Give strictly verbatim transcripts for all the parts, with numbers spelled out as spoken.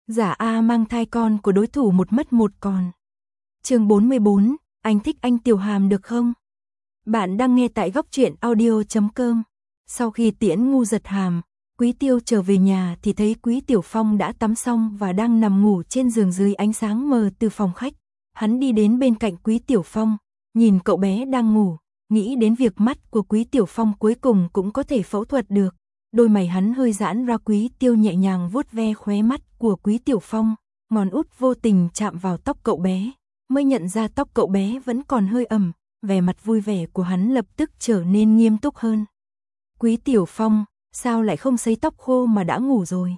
Giả A mang thai con của đối thủ một mất một còn. Chương bốn mươi bốn, anh thích anh Tiểu Hàm được không? Bạn đang nghe tại góc truyện audio chấm com. Sau khi tiễn Ngu Giật Hàm, Quý Tiêu trở về nhà thì thấy Quý Tiểu Phong đã tắm xong và đang nằm ngủ trên giường dưới ánh sáng mờ từ phòng khách. Hắn đi đến bên cạnh Quý Tiểu Phong, nhìn cậu bé đang ngủ, nghĩ đến việc mắt của Quý Tiểu Phong cuối cùng cũng có thể phẫu thuật được. Đôi mày hắn hơi giãn ra. Quý Tiêu nhẹ nhàng vuốt ve khóe mắt của Quý Tiểu Phong, ngón út vô tình chạm vào tóc cậu bé, mới nhận ra tóc cậu bé vẫn còn hơi ẩm, vẻ mặt vui vẻ của hắn lập tức trở nên nghiêm túc hơn. Quý Tiểu Phong, sao lại không sấy tóc khô mà đã ngủ rồi?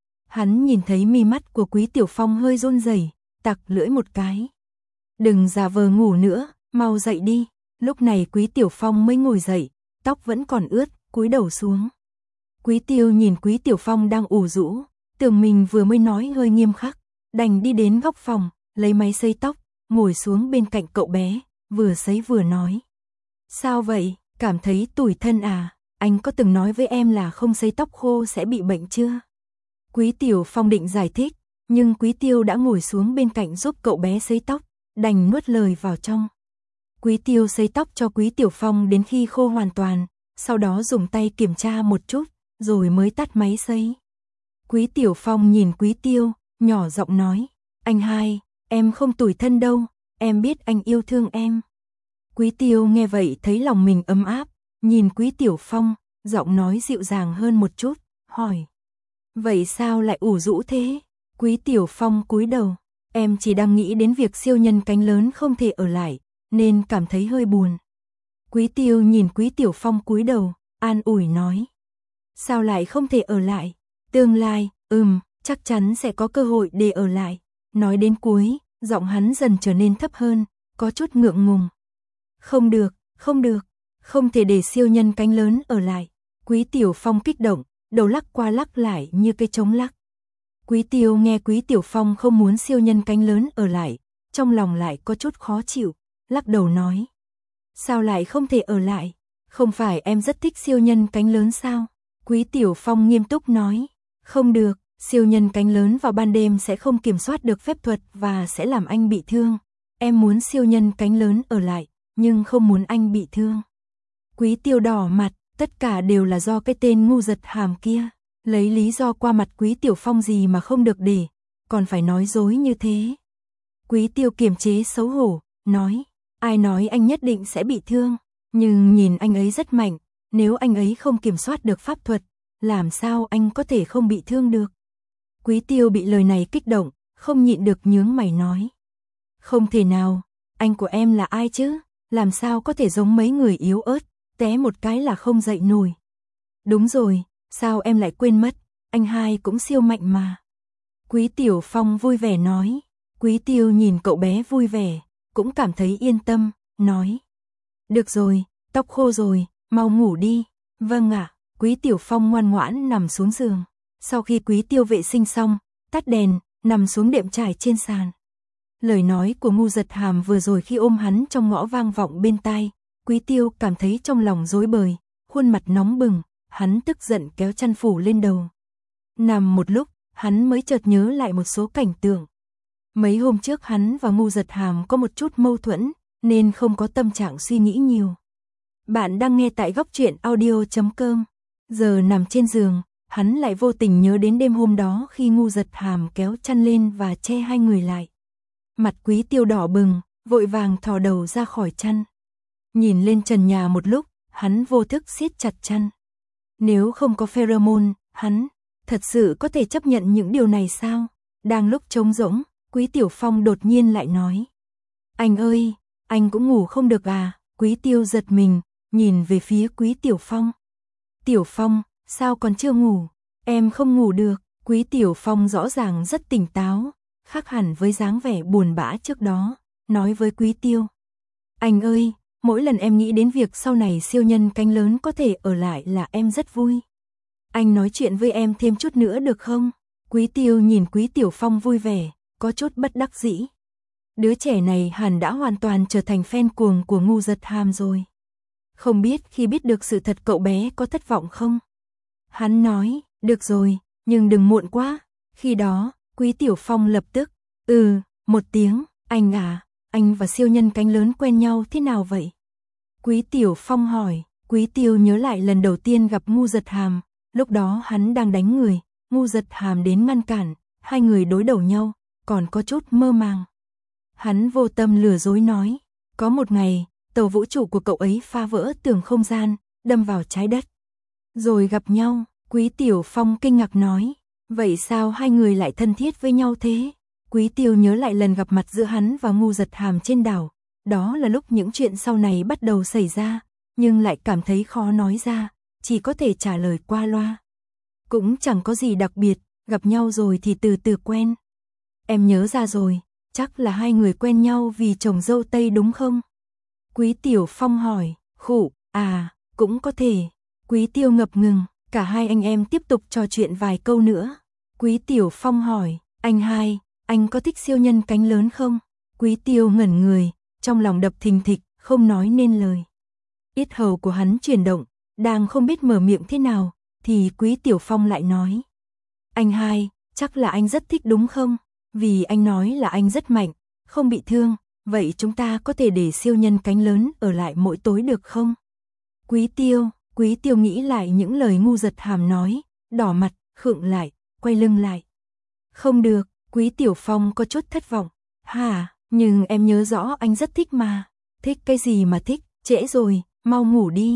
Hắn nhìn thấy mi mắt của Quý Tiểu Phong hơi run rẩy, tặc lưỡi một cái. Đừng giả vờ ngủ nữa, mau dậy đi. Lúc này Quý Tiểu Phong mới ngồi dậy, tóc vẫn còn ướt, cúi đầu xuống. Quý Tiêu nhìn Quý Tiểu Phong đang ủ rũ, tưởng mình vừa mới nói hơi nghiêm khắc, đành đi đến góc phòng, lấy máy sấy tóc, ngồi xuống bên cạnh cậu bé, vừa sấy vừa nói. Sao vậy, cảm thấy tủi thân à? Anh có từng nói với em là không sấy tóc khô sẽ bị bệnh chưa? Quý Tiểu Phong định giải thích, nhưng Quý Tiêu đã ngồi xuống bên cạnh giúp cậu bé sấy tóc, đành nuốt lời vào trong. Quý Tiêu sấy tóc cho Quý Tiểu Phong đến khi khô hoàn toàn, sau đó dùng tay kiểm tra một chút, rồi mới tắt máy sấy. Quý Tiểu Phong nhìn Quý Tiêu, nhỏ giọng nói, anh hai, em không tủi thân đâu, em biết anh yêu thương em. Quý Tiêu nghe vậy thấy lòng mình ấm áp, nhìn Quý Tiểu Phong, giọng nói dịu dàng hơn một chút, hỏi. Vậy sao lại ủ rũ thế? Quý Tiểu Phong cúi đầu, em chỉ đang nghĩ đến việc siêu nhân cánh lớn không thể ở lại, nên cảm thấy hơi buồn. Quý Tiêu nhìn Quý Tiểu Phong cúi đầu, an ủi nói. Sao lại không thể ở lại? Tương lai, ừm, chắc chắn sẽ có cơ hội để ở lại. Nói đến cuối, giọng hắn dần trở nên thấp hơn, có chút ngượng ngùng. Không được, không được, không thể để siêu nhân cánh lớn ở lại. Quý Tiểu Phong kích động, đầu lắc qua lắc lại như cây trống lắc. Quý Tiêu nghe Quý Tiểu Phong không muốn siêu nhân cánh lớn ở lại, trong lòng lại có chút khó chịu, lắc đầu nói. Sao lại không thể ở lại? Không phải em rất thích siêu nhân cánh lớn sao? Quý Tiểu Phong nghiêm túc nói. Không được, siêu nhân cánh lớn vào ban đêm sẽ không kiểm soát được phép thuật và sẽ làm anh bị thương. Em muốn siêu nhân cánh lớn ở lại, nhưng không muốn anh bị thương. Quý Tiêu đỏ mặt, tất cả đều là do cái tên Ngu Giật Hàm kia. Lấy lý do qua mặt Quý Tiểu Phong gì mà không được để, còn phải nói dối như thế. Quý Tiêu kiềm chế xấu hổ, nói. Ai nói anh nhất định sẽ bị thương, nhưng nhìn anh ấy rất mạnh, nếu anh ấy không kiểm soát được pháp thuật, làm sao anh có thể không bị thương được? Quý Tiêu bị lời này kích động, không nhịn được nhướng mày nói. Không thể nào, anh của em là ai chứ? Làm sao có thể giống mấy người yếu ớt, té một cái là không dậy nổi. Đúng rồi, sao em lại quên mất, anh hai cũng siêu mạnh mà. Quý Tiểu Phong vui vẻ nói. Quý Tiêu nhìn cậu bé vui vẻ, cũng cảm thấy yên tâm, nói. Được rồi, tóc khô rồi, mau ngủ đi. Vâng ạ, Quý Tiểu Phong ngoan ngoãn nằm xuống giường. Sau khi Quý Tiêu vệ sinh xong, tắt đèn, nằm xuống đệm trải trên sàn. Lời nói của Ngu Giật Hàm vừa rồi khi ôm hắn trong ngõ vang vọng bên tai. Quý Tiêu cảm thấy trong lòng rối bời, khuôn mặt nóng bừng, hắn tức giận kéo chăn phủ lên đầu. Nằm một lúc, hắn mới chợt nhớ lại một số cảnh tượng. Mấy hôm trước hắn và Ngu Giật Hàm có một chút mâu thuẫn, nên không có tâm trạng suy nghĩ nhiều. Bạn đang nghe tại góc truyện audio chấm com. Giờ nằm trên giường, hắn lại vô tình nhớ đến đêm hôm đó khi Ngu Giật Hàm kéo chăn lên và che hai người lại. Mặt Quý Tiêu đỏ bừng, vội vàng thò đầu ra khỏi chăn. Nhìn lên trần nhà một lúc, hắn vô thức siết chặt chăn. Nếu không có pheromone, hắn thật sự có thể chấp nhận những điều này sao? Đang lúc trống rỗng, Quý Tiểu Phong đột nhiên lại nói. Anh ơi, anh cũng ngủ không được à? Quý Tiêu giật mình, nhìn về phía Quý Tiểu Phong. Tiểu Phong, sao còn chưa ngủ? Em không ngủ được. Quý Tiểu Phong rõ ràng rất tỉnh táo, khác hẳn với dáng vẻ buồn bã trước đó, nói với Quý Tiêu. Anh ơi, mỗi lần em nghĩ đến việc sau này siêu nhân cánh lớn có thể ở lại là em rất vui. Anh nói chuyện với em thêm chút nữa được không? Quý Tiêu nhìn Quý Tiểu Phong vui vẻ, có chút bất đắc dĩ. Đứa trẻ này hẳn đã hoàn toàn trở thành fan cuồng của Ngu Giật Hàm rồi. Không biết khi biết được sự thật cậu bé có thất vọng không? Hắn nói, được rồi, nhưng đừng muộn quá. Khi đó, Quý Tiểu Phong lập tức, ừ, một tiếng, anh à, anh và siêu nhân cánh lớn quen nhau thế nào vậy? Quý Tiểu Phong hỏi, Quý Tiêu nhớ lại lần đầu tiên gặp Ngu Giật Hàm, lúc đó hắn đang đánh người, Ngu Giật Hàm đến ngăn cản, hai người đối đầu nhau, còn có chút mơ màng. Hắn vô tâm lừa dối nói, có một ngày, tàu vũ trụ của cậu ấy phá vỡ tường không gian, đâm vào trái đất. Rồi gặp nhau, Quý Tiểu Phong kinh ngạc nói, vậy sao hai người lại thân thiết với nhau thế? Quý Tiêu nhớ lại lần gặp mặt giữa hắn và Ngu Giật Hàm trên đảo, đó là lúc những chuyện sau này bắt đầu xảy ra, nhưng lại cảm thấy khó nói ra, chỉ có thể trả lời qua loa. Cũng chẳng có gì đặc biệt, gặp nhau rồi thì từ từ quen. Em nhớ ra rồi, chắc là hai người quen nhau vì chồng dâu Tây đúng không? Quý Tiểu Phong hỏi, khụ, à, cũng có thể. Quý Tiêu ngập ngừng, cả hai anh em tiếp tục trò chuyện vài câu nữa. Quý Tiểu Phong hỏi, anh hai, anh có thích siêu nhân cánh lớn không? Quý Tiêu ngẩn người, trong lòng đập thình thịch, không nói nên lời. Yết hầu của hắn chuyển động, đang không biết mở miệng thế nào, thì Quý Tiểu Phong lại nói. Anh hai, chắc là anh rất thích đúng không? Vì anh nói là anh rất mạnh, không bị thương, vậy chúng ta có thể để siêu nhân cánh lớn ở lại mỗi tối được không? Quý Tiêu, Quý Tiêu nghĩ lại những lời Ngu Giật Hàm nói, đỏ mặt, khựng lại, quay lưng lại. Không được, Quý Tiểu Phong có chút thất vọng. Hả, nhưng em nhớ rõ anh rất thích mà. Thích cái gì mà thích, trễ rồi, mau ngủ đi.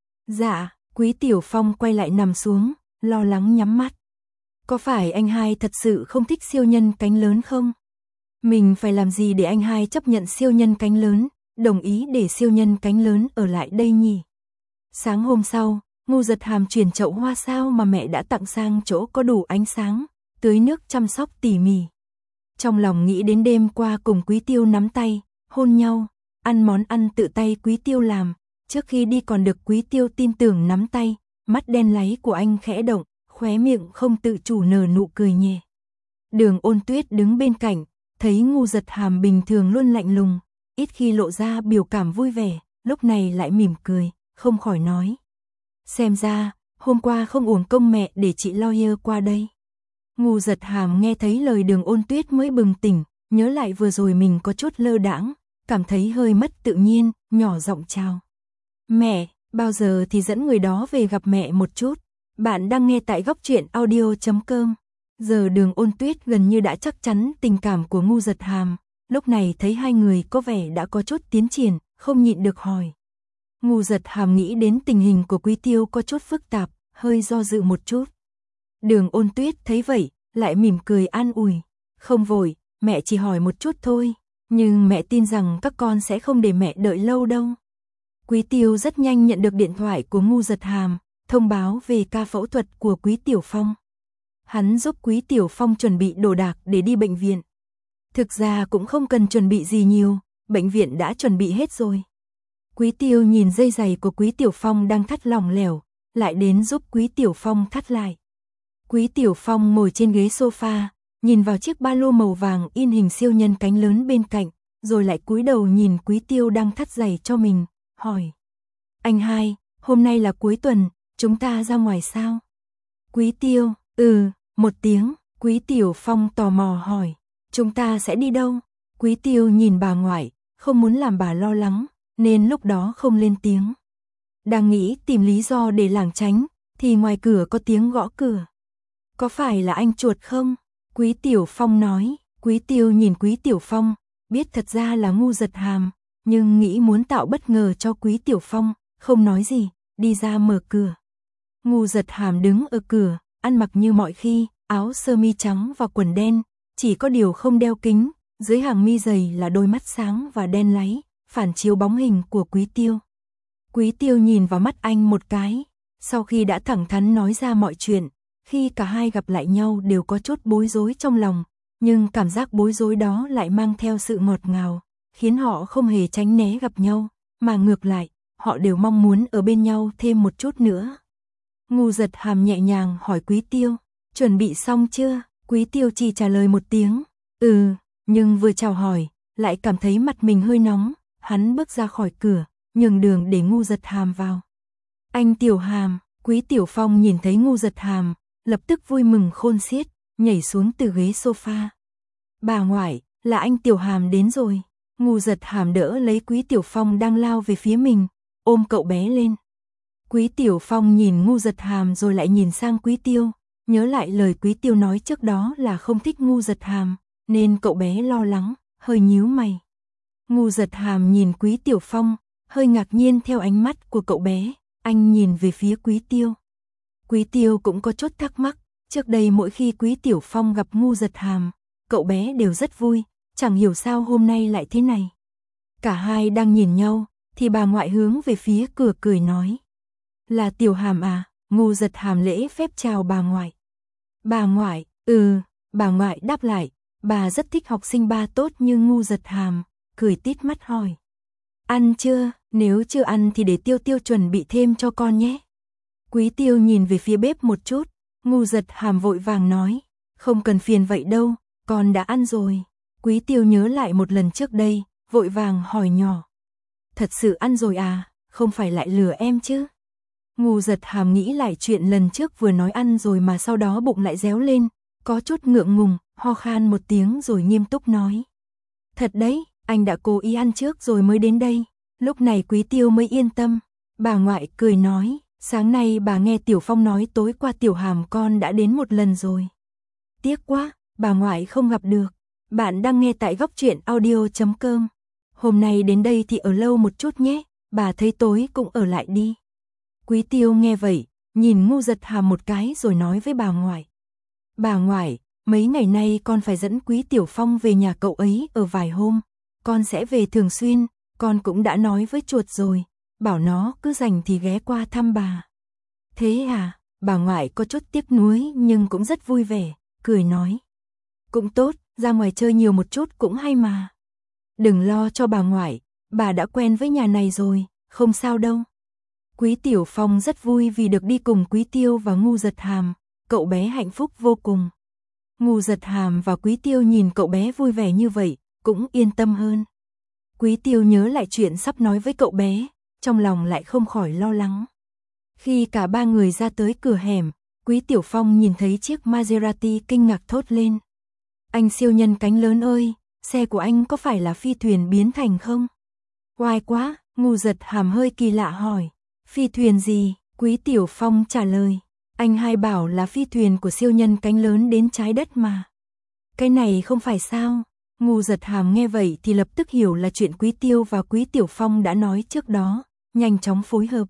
Dạ, Quý Tiểu Phong quay lại nằm xuống, lo lắng nhắm mắt. Có phải anh hai thật sự không thích siêu nhân cánh lớn không? Mình phải làm gì để anh hai chấp nhận siêu nhân cánh lớn, đồng ý để siêu nhân cánh lớn ở lại đây nhỉ? Sáng hôm sau, Ngu Giật Hàm chuyển chậu hoa sao mà mẹ đã tặng sang chỗ có đủ ánh sáng, tưới nước chăm sóc tỉ mỉ. Trong lòng nghĩ đến đêm qua cùng Quý Tiêu nắm tay, hôn nhau, ăn món ăn tự tay Quý Tiêu làm, trước khi đi còn được Quý Tiêu tin tưởng nắm tay, mắt đen láy của anh khẽ động, khóe miệng không tự chủ nở nụ cười nhẹ. Đường Ôn Tuyết đứng bên cạnh, thấy Ngu Giật Hàm bình thường luôn lạnh lùng, ít khi lộ ra biểu cảm vui vẻ, lúc này lại mỉm cười, không khỏi nói. Xem ra, hôm qua không uổng công mẹ để chị lawyer qua đây. Ngu Giật Hàm nghe thấy lời Đường Ôn Tuyết mới bừng tỉnh, nhớ lại vừa rồi mình có chút lơ đãng, cảm thấy hơi mất tự nhiên, nhỏ giọng chào. Mẹ, bao giờ thì dẫn người đó về gặp mẹ một chút. Bạn đang nghe tại góc truyện audio chấm com. Giờ Đường Ôn Tuyết gần như đã chắc chắn tình cảm của Ngu Giật Hàm, lúc này thấy hai người có vẻ đã có chút tiến triển, không nhịn được hỏi. Ngu Giật Hàm nghĩ đến tình hình của Quý Tiêu có chút phức tạp, hơi do dự một chút. Đường Ôn Tuyết thấy vậy, lại mỉm cười an ủi. Không vội, mẹ chỉ hỏi một chút thôi, nhưng mẹ tin rằng các con sẽ không để mẹ đợi lâu đâu. Quý Tiêu rất nhanh nhận được điện thoại của Ngu Giật Hàm, thông báo về ca phẫu thuật của Quý Tiểu Phong. Hắn giúp Quý Tiểu Phong chuẩn bị đồ đạc để đi bệnh viện. Thực ra cũng không cần chuẩn bị gì nhiều, bệnh viện đã chuẩn bị hết rồi. Quý Tiêu nhìn dây giày của Quý Tiểu Phong đang thắt lỏng lẻo, lại đến giúp Quý Tiểu Phong thắt lại. Quý Tiểu Phong ngồi trên ghế sofa, nhìn vào chiếc ba lô màu vàng in hình siêu nhân cánh lớn bên cạnh, rồi lại cúi đầu nhìn Quý Tiêu đang thắt giày cho mình, hỏi. Anh hai, hôm nay là cuối tuần, chúng ta ra ngoài sao? Quý Tiêu, ừ, một tiếng, Quý Tiểu Phong tò mò hỏi. Chúng ta sẽ đi đâu? Quý Tiêu nhìn bà ngoại, không muốn làm bà lo lắng, nên lúc đó không lên tiếng. Đang nghĩ tìm lý do để lảng tránh, thì ngoài cửa có tiếng gõ cửa. Có phải là anh chuột không? Quý Tiểu Phong nói. Quý Tiêu nhìn Quý Tiểu Phong, biết thật ra là Ngu Giật Hàm, nhưng nghĩ muốn tạo bất ngờ cho Quý Tiểu Phong, không nói gì, đi ra mở cửa. Ngu Giật Hàm đứng ở cửa, ăn mặc như mọi khi, áo sơ mi trắng và quần đen, chỉ có điều không đeo kính, dưới hàng mi dày là đôi mắt sáng và đen láy, phản chiếu bóng hình của Quý Tiêu. Quý Tiêu nhìn vào mắt anh một cái, sau khi đã thẳng thắn nói ra mọi chuyện, khi cả hai gặp lại nhau đều có chút bối rối trong lòng, nhưng cảm giác bối rối đó lại mang theo sự ngọt ngào, khiến họ không hề tránh né gặp nhau, mà ngược lại, họ đều mong muốn ở bên nhau thêm một chút nữa. Ngu Giật Hàm nhẹ nhàng hỏi Quý Tiêu, chuẩn bị xong chưa? Quý Tiêu chỉ trả lời một tiếng, ừ, nhưng vừa chào hỏi, lại cảm thấy mặt mình hơi nóng, hắn bước ra khỏi cửa, nhường đường để Ngu Giật Hàm vào. Anh Tiểu Hàm, Quý Tiểu Phong nhìn thấy Ngu Giật Hàm, lập tức vui mừng khôn xiết, nhảy xuống từ ghế sofa. Bà ngoại, là anh Tiểu Hàm đến rồi. Ngu Giật Hàm đỡ lấy Quý Tiểu Phong đang lao về phía mình, ôm cậu bé lên. Quý Tiểu Phong nhìn Ngu Giật Hàm rồi lại nhìn sang Quý Tiêu, nhớ lại lời Quý Tiêu nói trước đó là không thích Ngu Giật Hàm, nên cậu bé lo lắng, hơi nhíu mày. Ngu Giật Hàm nhìn Quý Tiểu Phong, hơi ngạc nhiên theo ánh mắt của cậu bé, anh nhìn về phía Quý Tiêu. Quý Tiêu cũng có chút thắc mắc, trước đây mỗi khi Quý Tiểu Phong gặp Ngu Giật Hàm, cậu bé đều rất vui, chẳng hiểu sao hôm nay lại thế này. Cả hai đang nhìn nhau, thì bà ngoại hướng về phía cửa cười nói. Là Tiểu Hàm à? Ngu Giật Hàm lễ phép chào bà ngoại. Bà ngoại, ừ, bà ngoại đáp lại, bà rất thích học sinh ba tốt như Ngu Giật Hàm, cười tít mắt hỏi. Ăn chưa? Nếu chưa ăn thì để Tiêu Tiêu chuẩn bị thêm cho con nhé. Quý Tiêu nhìn về phía bếp một chút, Ngu Giật Hàm vội vàng nói, không cần phiền vậy đâu, con đã ăn rồi. Quý Tiêu nhớ lại một lần trước đây, vội vàng hỏi nhỏ. Thật sự ăn rồi à, không phải lại lừa em chứ? Ngu Giật Hàm nghĩ lại chuyện lần trước vừa nói ăn rồi mà sau đó bụng lại réo lên, có chút ngượng ngùng, ho khan một tiếng rồi nghiêm túc nói. Thật đấy, anh đã cố ý ăn trước rồi mới đến đây. Lúc này Quý Tiêu mới yên tâm. Bà ngoại cười nói, sáng nay bà nghe Tiểu Phong nói tối qua Tiểu Hàm con đã đến một lần rồi. Tiếc quá, bà ngoại không gặp được. Bạn đang nghe tại góc truyện audio chấm com. Hôm nay đến đây thì ở lâu một chút nhé, bà thấy tối cũng ở lại đi. Quý Tiêu nghe vậy, nhìn Ngu Giật Hàm một cái rồi nói với bà ngoại. Bà ngoại, mấy ngày nay con phải dẫn Quý Tiểu Phong về nhà cậu ấy ở vài hôm. Con sẽ về thường xuyên, con cũng đã nói với chuột rồi, bảo nó cứ rảnh thì ghé qua thăm bà. Thế à, bà ngoại có chút tiếc nuối nhưng cũng rất vui vẻ, cười nói. Cũng tốt, ra ngoài chơi nhiều một chút cũng hay mà. Đừng lo cho bà ngoại, bà đã quen với nhà này rồi, không sao đâu. Quý Tiểu Phong rất vui vì được đi cùng Quý Tiêu và Ngu Giật Hàm, cậu bé hạnh phúc vô cùng. Ngu Giật Hàm và Quý Tiêu nhìn cậu bé vui vẻ như vậy, cũng yên tâm hơn. Quý Tiêu nhớ lại chuyện sắp nói với cậu bé, trong lòng lại không khỏi lo lắng. Khi cả ba người ra tới cửa hẻm, Quý Tiểu Phong nhìn thấy chiếc Maserati kinh ngạc thốt lên. Anh siêu nhân cánh lớn ơi, xe của anh có phải là phi thuyền biến thành không? Oai quá, Ngu Giật Hàm hơi kỳ lạ hỏi. Phi thuyền gì? Quý Tiểu Phong trả lời. Anh hai bảo là phi thuyền của siêu nhân cánh lớn đến trái đất mà. Cái này không phải sao? Ngu Giật Hàm nghe vậy thì lập tức hiểu là chuyện Quý Tiêu và Quý Tiểu Phong đã nói trước đó, nhanh chóng phối hợp.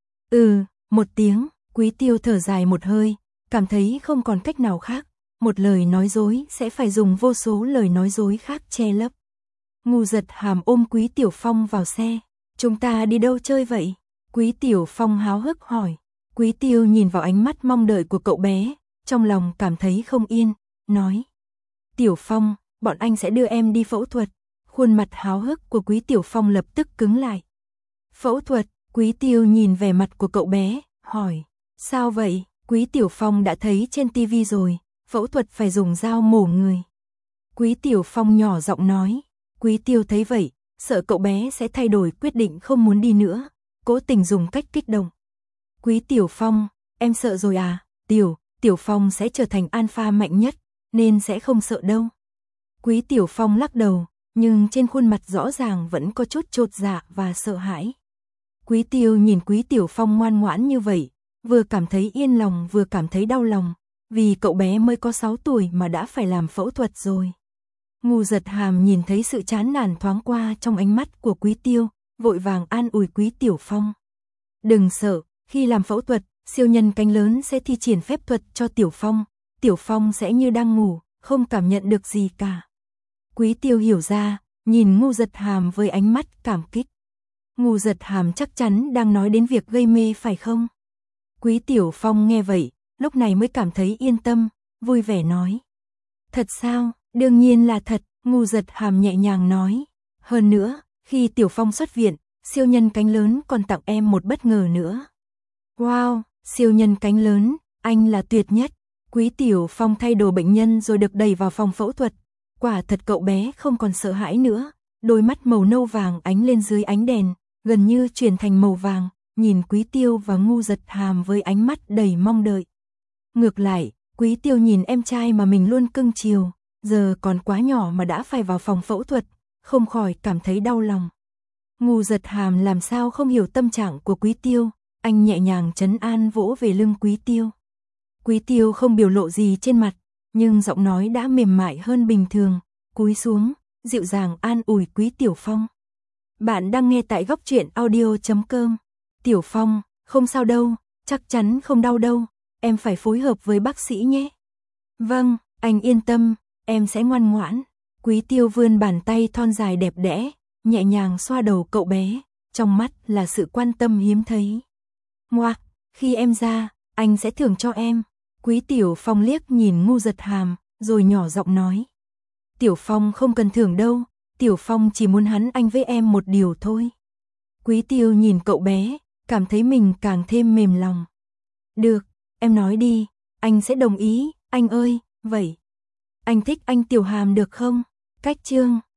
Ừ, một tiếng, Quý Tiêu thở dài một hơi, cảm thấy không còn cách nào khác, một lời nói dối sẽ phải dùng vô số lời nói dối khác che lấp. Ngu Giật Hàm ôm Quý Tiểu Phong vào xe, chúng ta đi đâu chơi vậy? Quý Tiểu Phong háo hức hỏi. Quý Tiêu nhìn vào ánh mắt mong đợi của cậu bé, trong lòng cảm thấy không yên, nói. Tiểu Phong, bọn anh sẽ đưa em đi phẫu thuật. Khuôn mặt háo hức của Quý Tiểu Phong lập tức cứng lại. Phẫu thuật? Quý Tiêu nhìn vẻ mặt của cậu bé, hỏi. Sao vậy? Quý Tiểu Phong đã thấy trên tivi rồi, phẫu thuật phải dùng dao mổ người. Quý Tiểu Phong nhỏ giọng nói. Quý Tiêu thấy vậy, sợ cậu bé sẽ thay đổi quyết định không muốn đi nữa, cố tình dùng cách kích động. Quý Tiểu Phong, em sợ rồi à? Tiểu, Tiểu Phong sẽ trở thành alpha mạnh nhất, nên sẽ không sợ đâu. Quý Tiểu Phong lắc đầu, nhưng trên khuôn mặt rõ ràng vẫn có chút chột dạ và sợ hãi. Quý Tiêu nhìn Quý Tiểu Phong ngoan ngoãn như vậy, vừa cảm thấy yên lòng vừa cảm thấy đau lòng, vì cậu bé mới có sáu tuổi mà đã phải làm phẫu thuật rồi. Ngu Giật Hàm nhìn thấy sự chán nản thoáng qua trong ánh mắt của Quý Tiêu, vội vàng an ủi Quý Tiểu Phong. Đừng sợ, khi làm phẫu thuật, siêu nhân cánh lớn sẽ thi triển phép thuật cho Tiểu Phong, Tiểu Phong sẽ như đang ngủ, không cảm nhận được gì cả. Quý Tiêu hiểu ra, nhìn Ngu Giật Hàm với ánh mắt cảm kích. Ngu Giật Hàm chắc chắn đang nói đến việc gây mê phải không? Quý Tiểu Phong nghe vậy, lúc này mới cảm thấy yên tâm, vui vẻ nói. Thật sao? Đương nhiên là thật, Ngu Giật Hàm nhẹ nhàng nói. Hơn nữa, khi Tiểu Phong xuất viện, siêu nhân cánh lớn còn tặng em một bất ngờ nữa. Wow, siêu nhân cánh lớn, anh là tuyệt nhất. Quý Tiểu Phong thay đồ bệnh nhân rồi được đẩy vào phòng phẫu thuật. Quả thật cậu bé không còn sợ hãi nữa, đôi mắt màu nâu vàng ánh lên dưới ánh đèn, gần như chuyển thành màu vàng, nhìn Quý Tiêu và Ngu Giật Hàm với ánh mắt đầy mong đợi. Ngược lại, Quý Tiêu nhìn em trai mà mình luôn cưng chiều, giờ còn quá nhỏ mà đã phải vào phòng phẫu thuật, không khỏi cảm thấy đau lòng. Ngu Giật Hàm làm sao không hiểu tâm trạng của Quý Tiêu, anh nhẹ nhàng trấn an vỗ về lưng Quý Tiêu. Quý Tiêu không biểu lộ gì trên mặt, nhưng giọng nói đã mềm mại hơn bình thường, cúi xuống, dịu dàng an ủi Quý Tiểu Phong. Bạn đang nghe tại góc truyện audio chấm com. Tiểu Phong, không sao đâu, chắc chắn không đau đâu, em phải phối hợp với bác sĩ nhé. Vâng, anh yên tâm, em sẽ ngoan ngoãn. Quý Tiêu vươn bàn tay thon dài đẹp đẽ, nhẹ nhàng xoa đầu cậu bé, trong mắt là sự quan tâm hiếm thấy. Ngoạc, khi em ra, anh sẽ thưởng cho em. Quý Tiểu Phong liếc nhìn Ngu Giật Hàm, rồi nhỏ giọng nói. Tiểu Phong không cần thưởng đâu, Tiểu Phong chỉ muốn hắn anh với em một điều thôi. Quý Tiêu nhìn cậu bé, cảm thấy mình càng thêm mềm lòng. Được, em nói đi, anh sẽ đồng ý, anh ơi, vậy. Anh thích anh Tiểu Hàm được không? Cách chương